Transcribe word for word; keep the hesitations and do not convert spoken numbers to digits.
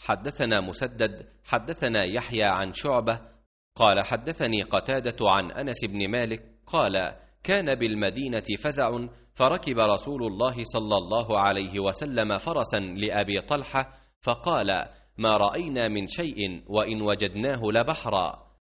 حدثنا مسدد حدثنا يحيى عن شعبة قال حدثني قتادة عن أنس بن مالك قال كان بالمدينة فزع فركب رسول الله صلى الله عليه وسلم فرسا لأبي طلحة فقال ما رأينا من شيء وإن وجدناه لبحرا.